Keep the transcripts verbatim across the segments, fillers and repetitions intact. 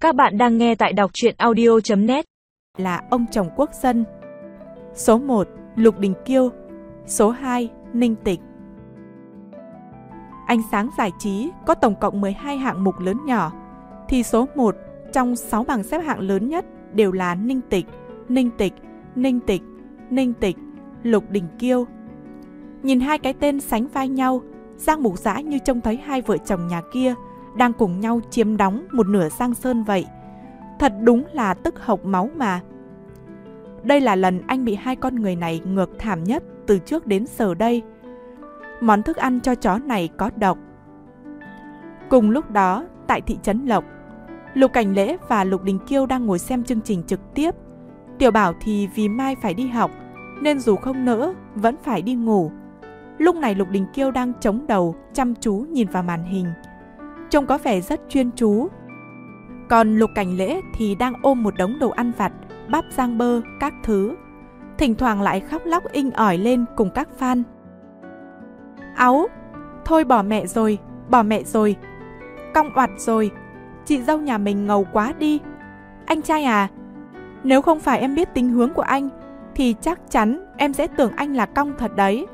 Các bạn đang nghe tại đọc truyện audio chấm net. Là ông chồng quốc dân. Số một, Lục Đình Kiêu. Số hai, Ninh Tịch. Ánh sáng giải trí có tổng cộng mười hai hạng mục lớn nhỏ, thì số một trong sáu bảng xếp hạng lớn nhất đều là Ninh Tịch, Ninh Tịch, Ninh Tịch, Ninh Tịch, Lục Đình Kiêu. Nhìn hai cái tên sánh vai nhau, Giang Mục Dã như trông thấy hai vợ chồng nhà kia đang cùng nhau chiếm đóng một nửa Giang Sơn vậy. Thật đúng là tức hộc máu mà. Đây là lần anh bị hai con người này ngược thảm nhất từ trước đến giờ đây. Món thức ăn cho chó này có độc. Cùng lúc đó, tại thị trấn Lộc, Lục Cảnh Lễ và Lục Đình Kiêu đang ngồi xem chương trình trực tiếp. Tiểu Bảo thì vì mai phải đi học nên dù không nỡ vẫn phải đi ngủ. Lúc này Lục Đình Kiêu đang chống đầu chăm chú nhìn vào màn hình, trông có vẻ rất chuyên chú. Còn Lục Cảnh Lễ thì đang ôm một đống đồ ăn vặt, bắp rang bơ, các thứ. Thỉnh thoảng lại khóc lóc inh ỏi lên cùng các fan. Áu, thôi bỏ mẹ rồi, bỏ mẹ rồi, cong oặt rồi, chị dâu nhà mình ngầu quá đi. Anh trai à, nếu không phải em biết tính hướng của anh thì chắc chắn em sẽ tưởng anh là cong thật đấy.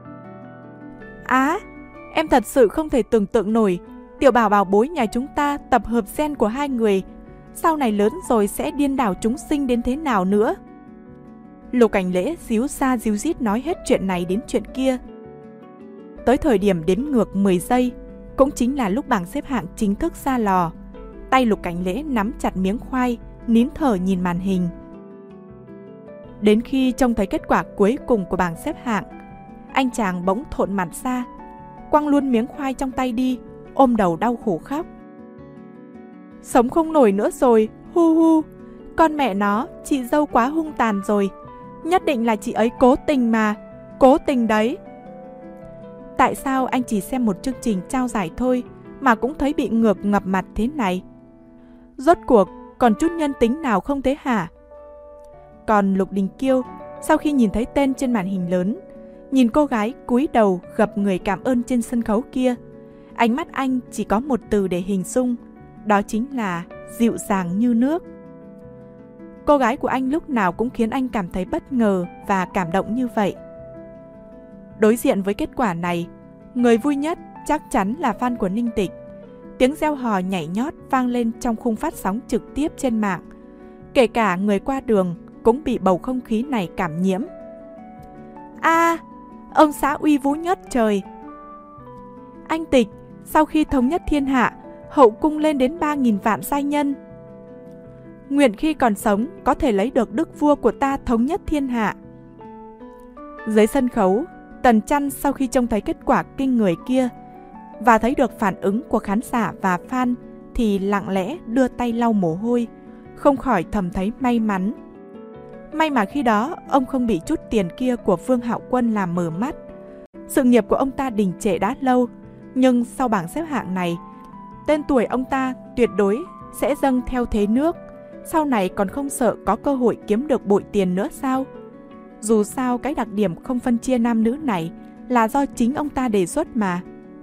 Á, em thật sự không thể tưởng tượng nổi Tiểu Bảo bảo bối nhà chúng ta tập hợp gen của hai người sau này lớn rồi sẽ điên đảo chúng sinh đến thế nào nữa. Lục Cảnh Lễ díu xa díu dít nói hết chuyện này đến chuyện kia. Tới thời điểm đếm ngược mười giây, cũng chính là lúc bảng xếp hạng chính thức ra lò, tay Lục Cảnh Lễ nắm chặt miếng khoai, nín thở nhìn màn hình. Đến khi trông thấy kết quả cuối cùng của bảng xếp hạng, anh chàng bỗng thộn mặt ra, quăng luôn miếng khoai trong tay đi, ôm đầu đau khổ khóc. Sống không nổi nữa rồi, hu hu, con mẹ nó, chị dâu quá hung tàn rồi, nhất định là chị ấy cố tình mà, cố tình đấy. Tại sao anh chỉ xem một chương trình trao giải thôi mà cũng thấy bị ngược ngập mặt thế này? Rốt cuộc còn chút nhân tính nào không thế hả? Còn Lục Đình Kiêu, sau khi nhìn thấy tên trên màn hình lớn, nhìn cô gái cúi đầu gập người cảm ơn trên sân khấu kia, ánh mắt anh chỉ có một từ để hình dung, đó chính là dịu dàng như nước. Cô gái của anh lúc nào cũng khiến anh cảm thấy bất ngờ và cảm động như vậy. Đối diện với kết quả này, người vui nhất chắc chắn là fan của Ninh Tịch. Tiếng reo hò nhảy nhót vang lên trong khung phát sóng trực tiếp trên mạng. Kể cả người qua đường cũng bị bầu không khí này cảm nhiễm. A, à, ông xã uy vũ nhất trời. Anh Tịch, sau khi thống nhất thiên hạ, hậu cung lên đến ba nghìn vạn giai nhân. Nguyện khi còn sống có thể lấy được đức vua của ta thống nhất thiên hạ. Dưới sân khấu, Tần Chăn sau khi trông thấy kết quả kinh người kia và thấy được phản ứng của khán giả và fan thì lặng lẽ đưa tay lau mồ hôi, không khỏi thầm thấy may mắn. May mà khi đó ông không bị chút tiền kia của Vương Hạo Quân làm mờ mắt. Sự nghiệp của ông ta đình trệ đã lâu, nhưng sau bảng xếp hạng này, tên tuổi ông ta tuyệt đối sẽ dâng theo thế nước. Sau này còn không sợ có cơ hội kiếm được bội tiền nữa sao? Dù sao cái đặc điểm không phân chia nam nữ này là do chính ông ta đề xuất mà.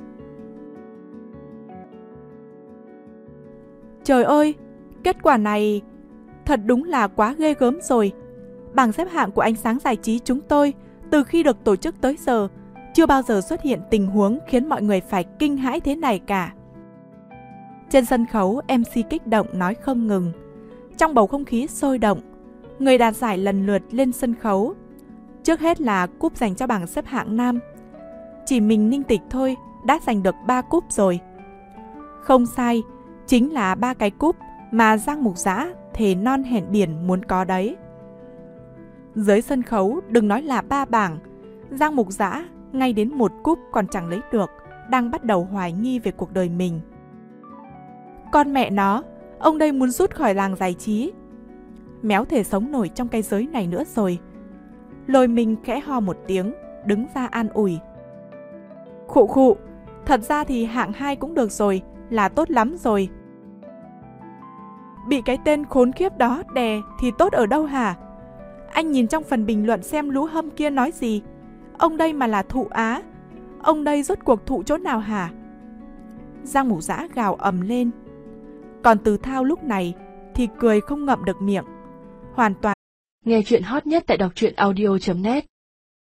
Trời ơi, kết quả này thật đúng là quá ghê gớm rồi. Bảng xếp hạng của ánh sáng giải trí chúng tôi từ khi được tổ chức tới giờ chưa bao giờ xuất hiện tình huống khiến mọi người phải kinh hãi thế này cả. Trên sân khấu, em xê kích động nói không ngừng. Trong bầu không khí sôi động, người đạt giải lần lượt lên sân khấu. Trước hết là cúp dành cho bảng xếp hạng nam. Chỉ mình Ninh Tịch thôi đã giành được ba cúp rồi. Không sai, chính là ba cái cúp mà Giang Mục Dã thề non hẹn biển muốn có đấy. Dưới sân khấu đừng nói là ba bảng, Giang Mục Dã ngay đến một cúp còn chẳng lấy được, đang bắt đầu hoài nghi về cuộc đời mình. Con mẹ nó, ông đây muốn rút khỏi làng giải trí. Méo thể sống nổi trong cái giới này nữa rồi. Lôi mình khẽ ho một tiếng, đứng ra an ủi. Khụ khụ, thật ra thì hạng hai cũng được rồi, là tốt lắm rồi. Bị cái tên khốn khiếp đó đè thì tốt ở đâu hả? Anh nhìn trong phần bình luận xem lũ hâm kia nói gì. Ông đây mà là thụ á, ông đây rốt cuộc thụ chỗ nào hả? Giang Mục Dã gào ầm lên. Còn Từ Thao lúc này thì cười không ngậm được miệng. Hoàn toàn. Nghe chuyện hot nhất tại đọc truyện audio chấm net